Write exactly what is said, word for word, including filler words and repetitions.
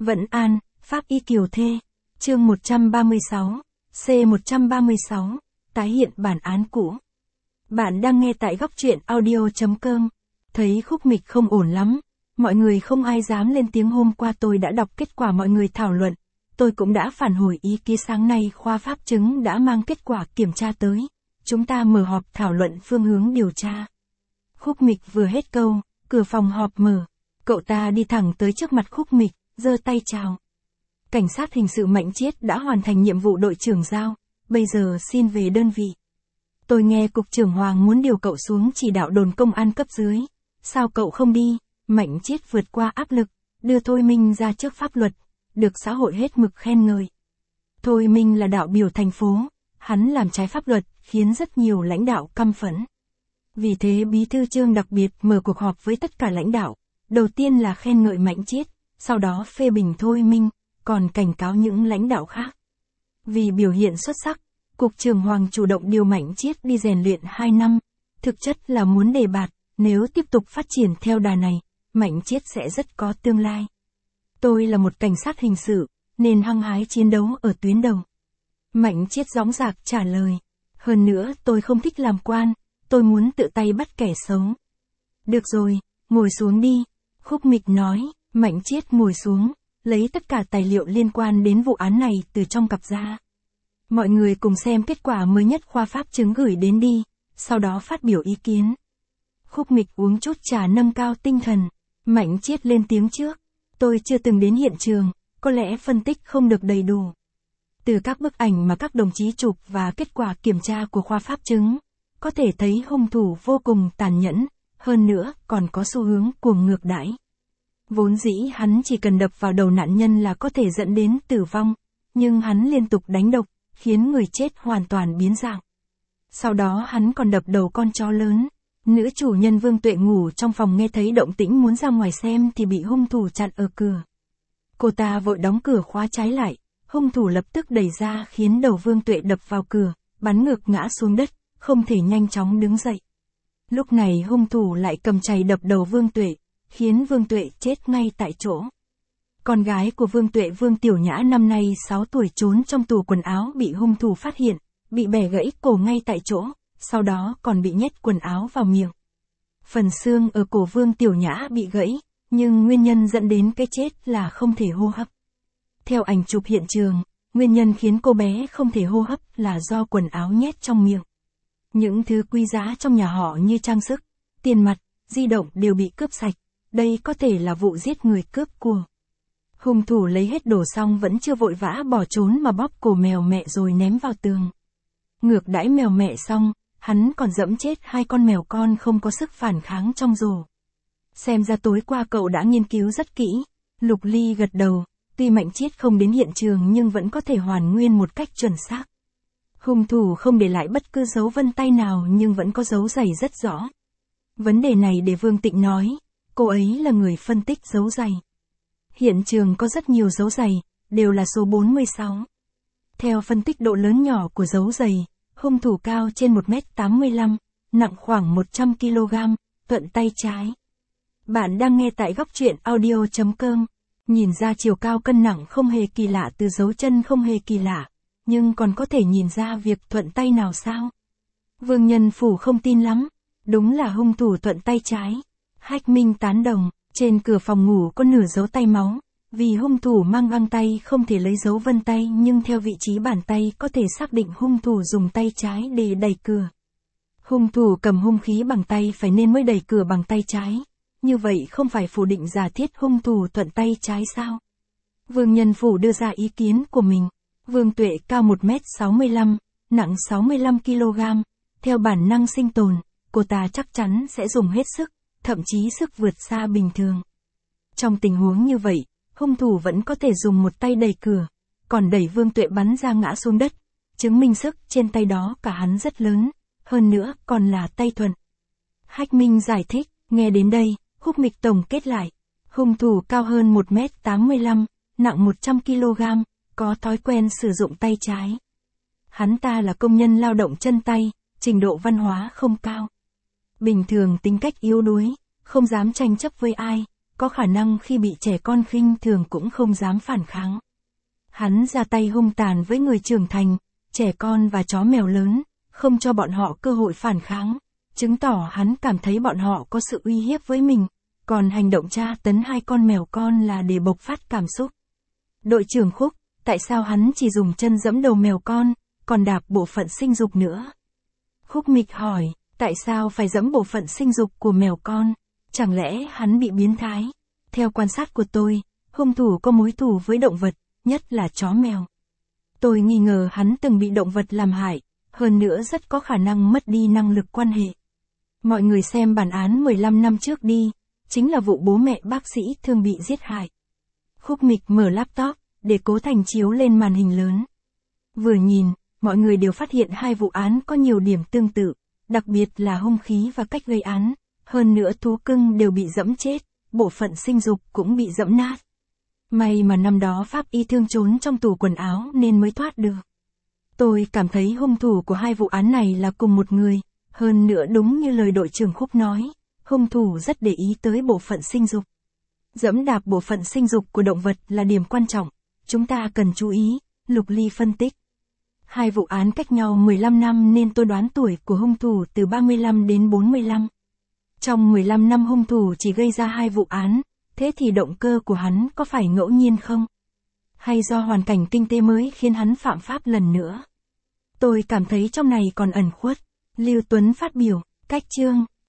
Vẫn An, Pháp Y Kiều Thê, chương một trăm ba mươi sáu, C một trăm ba mươi sáu, tái hiện bản án cũ. Bạn đang nghe tại góc truyện audio.com. Thấy khúc mịch không ổn lắm, mọi người không ai dám lên tiếng. Hôm qua tôi đã đọc kết quả mọi người thảo luận, tôi cũng đã phản hồi ý kiến. Sáng nay khoa pháp chứng đã mang kết quả kiểm tra tới, chúng ta mở họp thảo luận phương hướng điều tra. Khúc mịch vừa hết câu, cửa phòng họp mở, cậu ta đi thẳng tới trước mặt khúc mịch, giơ tay chào. Cảnh sát hình sự Mạnh Chiết đã hoàn thành nhiệm vụ đội trưởng giao, bây giờ xin về đơn vị. Tôi nghe cục trưởng Hoàng muốn điều cậu xuống chỉ đạo đồn công an cấp dưới. Sao cậu không đi? Mạnh Chiết vượt qua áp lực, đưa Thôi Minh ra trước pháp luật, được xã hội hết mực khen ngợi. Thôi Minh là đạo biểu thành phố, hắn làm trái pháp luật, khiến rất nhiều lãnh đạo căm phẫn. Vì thế Bí thư Trương đặc biệt mở cuộc họp với tất cả lãnh đạo, đầu tiên là khen ngợi Mạnh Chiết, sau đó phê bình Thôi Minh, còn cảnh cáo những lãnh đạo khác. Vì biểu hiện xuất sắc, cục trưởng Hoàng chủ động điều Mạnh Chiết đi rèn luyện hai năm, thực chất là muốn đề bạt, nếu tiếp tục phát triển theo đà này, Mạnh Chiết sẽ rất có tương lai. Tôi là một cảnh sát hình sự, nên hăng hái chiến đấu ở tuyến đầu. Mạnh Chiết dõng dạc trả lời. Hơn nữa tôi không thích làm quan, tôi muốn tự tay bắt kẻ xấu. Được rồi, ngồi xuống đi. Khúc mịch nói. Mạnh Chiết ngồi xuống, lấy tất cả tài liệu liên quan đến vụ án này từ trong cặp ra. Mọi người cùng xem kết quả mới nhất khoa pháp chứng gửi đến đi, sau đó phát biểu ý kiến. Khúc mịch uống chút trà nâng cao tinh thần. Mạnh Chiết lên tiếng trước. Tôi chưa từng đến hiện trường, có lẽ phân tích không được đầy đủ. Từ các bức ảnh mà các đồng chí chụp và kết quả kiểm tra của khoa pháp chứng, có thể thấy hung thủ vô cùng tàn nhẫn, hơn nữa còn có xu hướng cuồng ngược đãi. Vốn dĩ hắn chỉ cần đập vào đầu nạn nhân là có thể dẫn đến tử vong, nhưng hắn liên tục đánh độc, khiến người chết hoàn toàn biến dạng. Sau đó hắn còn đập đầu con chó lớn. Nữ chủ nhân Vương Tuệ ngủ trong phòng nghe thấy động tĩnh muốn ra ngoài xem thì bị hung thủ chặn ở cửa. Cô ta vội đóng cửa khóa trái lại, hung thủ lập tức đẩy ra khiến đầu Vương Tuệ đập vào cửa, bắn ngược ngã xuống đất, không thể nhanh chóng đứng dậy. Lúc này hung thủ lại cầm chày đập đầu Vương Tuệ, khiến Vương Tuệ chết ngay tại chỗ. Con gái của Vương Tuệ Vương Tiểu Nhã năm nay sáu tuổi trốn trong tủ quần áo bị hung thủ phát hiện, bị bẻ gãy cổ ngay tại chỗ, sau đó còn bị nhét quần áo vào miệng. Phần xương ở cổ Vương Tiểu Nhã bị gãy, nhưng nguyên nhân dẫn đến cái chết là không thể hô hấp. Theo ảnh chụp hiện trường, nguyên nhân khiến cô bé không thể hô hấp là do quần áo nhét trong miệng. Những thứ quý giá trong nhà họ như trang sức, tiền mặt, di động đều bị cướp sạch, đây có thể là vụ giết người cướp của. Hung thủ lấy hết đồ xong vẫn chưa vội vã bỏ trốn mà bóp cổ mèo mẹ rồi ném vào tường. Ngược đãi mèo mẹ xong, hắn còn dẫm chết hai con mèo con không có sức phản kháng trong rổ. Xem ra tối qua cậu đã nghiên cứu rất kỹ. Lục Ly gật đầu, tuy Mạnh Chiết không đến hiện trường nhưng vẫn có thể hoàn nguyên một cách chuẩn xác. Hung thủ không để lại bất cứ dấu vân tay nào nhưng vẫn có dấu giày rất rõ. Vấn đề này để Vương Tịnh nói, cô ấy là người phân tích dấu giày. Hiện trường có rất nhiều dấu giày, đều là số bốn mươi sáu. Theo phân tích độ lớn nhỏ của dấu giày, hung thủ cao trên một mét tám mươi lăm, nặng khoảng một trăm ki lô gam, thuận tay trái. Bạn đang nghe tại góc truyện audio.com. Nhìn ra chiều cao cân nặng không hề kỳ lạ, từ dấu chân không hề kỳ lạ, nhưng còn có thể nhìn ra việc thuận tay nào sao? Vương Nhân Phủ không tin lắm, đúng là hung thủ thuận tay trái. Hách Minh tán đồng, trên cửa phòng ngủ có nửa dấu tay máu, vì hung thủ mang găng tay không thể lấy dấu vân tay nhưng theo vị trí bàn tay có thể xác định hung thủ dùng tay trái để đẩy cửa. Hung thủ cầm hung khí bằng tay phải nên mới đẩy cửa bằng tay trái. Như vậy không phải phủ định giả thiết hung thủ thuận tay trái sao? Vương Nhân Phủ đưa ra ý kiến của mình. Vương Tuệ cao một mét sáu mươi lăm, nặng sáu mươi lăm ki lô gam. Theo bản năng sinh tồn, cô ta chắc chắn sẽ dùng hết sức, thậm chí sức vượt xa bình thường. Trong tình huống như vậy, hung thủ vẫn có thể dùng một tay đẩy cửa, còn đẩy Vương Tuệ bắn ra ngã xuống đất, chứng minh sức trên tay đó cả hắn rất lớn, hơn nữa còn là tay thuận. Hách Minh giải thích, nghe đến đây, Khúc Mịch tổng kết lại, hung thủ cao hơn một mét tám mươi lăm, nặng một trăm ki lô gam, có thói quen sử dụng tay trái. Hắn ta là công nhân lao động chân tay, trình độ văn hóa không cao. Bình thường tính cách yếu đuối, không dám tranh chấp với ai, có khả năng khi bị trẻ con khinh thường cũng không dám phản kháng. Hắn ra tay hung tàn với người trưởng thành, trẻ con và chó mèo lớn, không cho bọn họ cơ hội phản kháng, chứng tỏ hắn cảm thấy bọn họ có sự uy hiếp với mình, còn hành động tra tấn hai con mèo con là để bộc phát cảm xúc. Đội trưởng Khúc, tại sao hắn chỉ dùng chân giẫm đầu mèo con, còn đạp bộ phận sinh dục nữa? Khúc Mịch hỏi, tại sao phải giẫm bộ phận sinh dục của mèo con? Chẳng lẽ hắn bị biến thái? Theo quan sát của tôi, hung thủ có mối thù với động vật, nhất là chó mèo. Tôi nghi ngờ hắn từng bị động vật làm hại, hơn nữa rất có khả năng mất đi năng lực quan hệ. Mọi người xem bản án mười lăm năm trước đi, chính là vụ bố mẹ bác sĩ Thương bị giết hại. Khúc Mịch mở laptop, để Cố Thành chiếu lên màn hình lớn. Vừa nhìn, mọi người đều phát hiện hai vụ án có nhiều điểm tương tự, đặc biệt là hung khí và cách gây án, hơn nữa thú cưng đều bị giẫm chết, bộ phận sinh dục cũng bị giẫm nát. May mà năm đó pháp y Thương trốn trong tủ quần áo nên mới thoát được. Tôi cảm thấy hung thủ của hai vụ án này là cùng một người, hơn nữa đúng như lời đội trưởng Khúc nói, hung thủ rất để ý tới bộ phận sinh dục. Giẫm đạp bộ phận sinh dục của động vật là điểm quan trọng, chúng ta cần chú ý, Lục Ly phân tích. Hai vụ án cách nhau mười lăm năm nên tôi đoán tuổi của hung thủ từ ba mươi lăm đến bốn mươi lăm. Trong mười lăm năm hung thủ chỉ gây ra hai vụ án, thế thì động cơ của hắn có phải ngẫu nhiên không? Hay do hoàn cảnh kinh tế mới khiến hắn phạm pháp lần nữa? Tôi cảm thấy trong này còn ẩn khuất. Lưu Tuấn phát biểu, cách chương.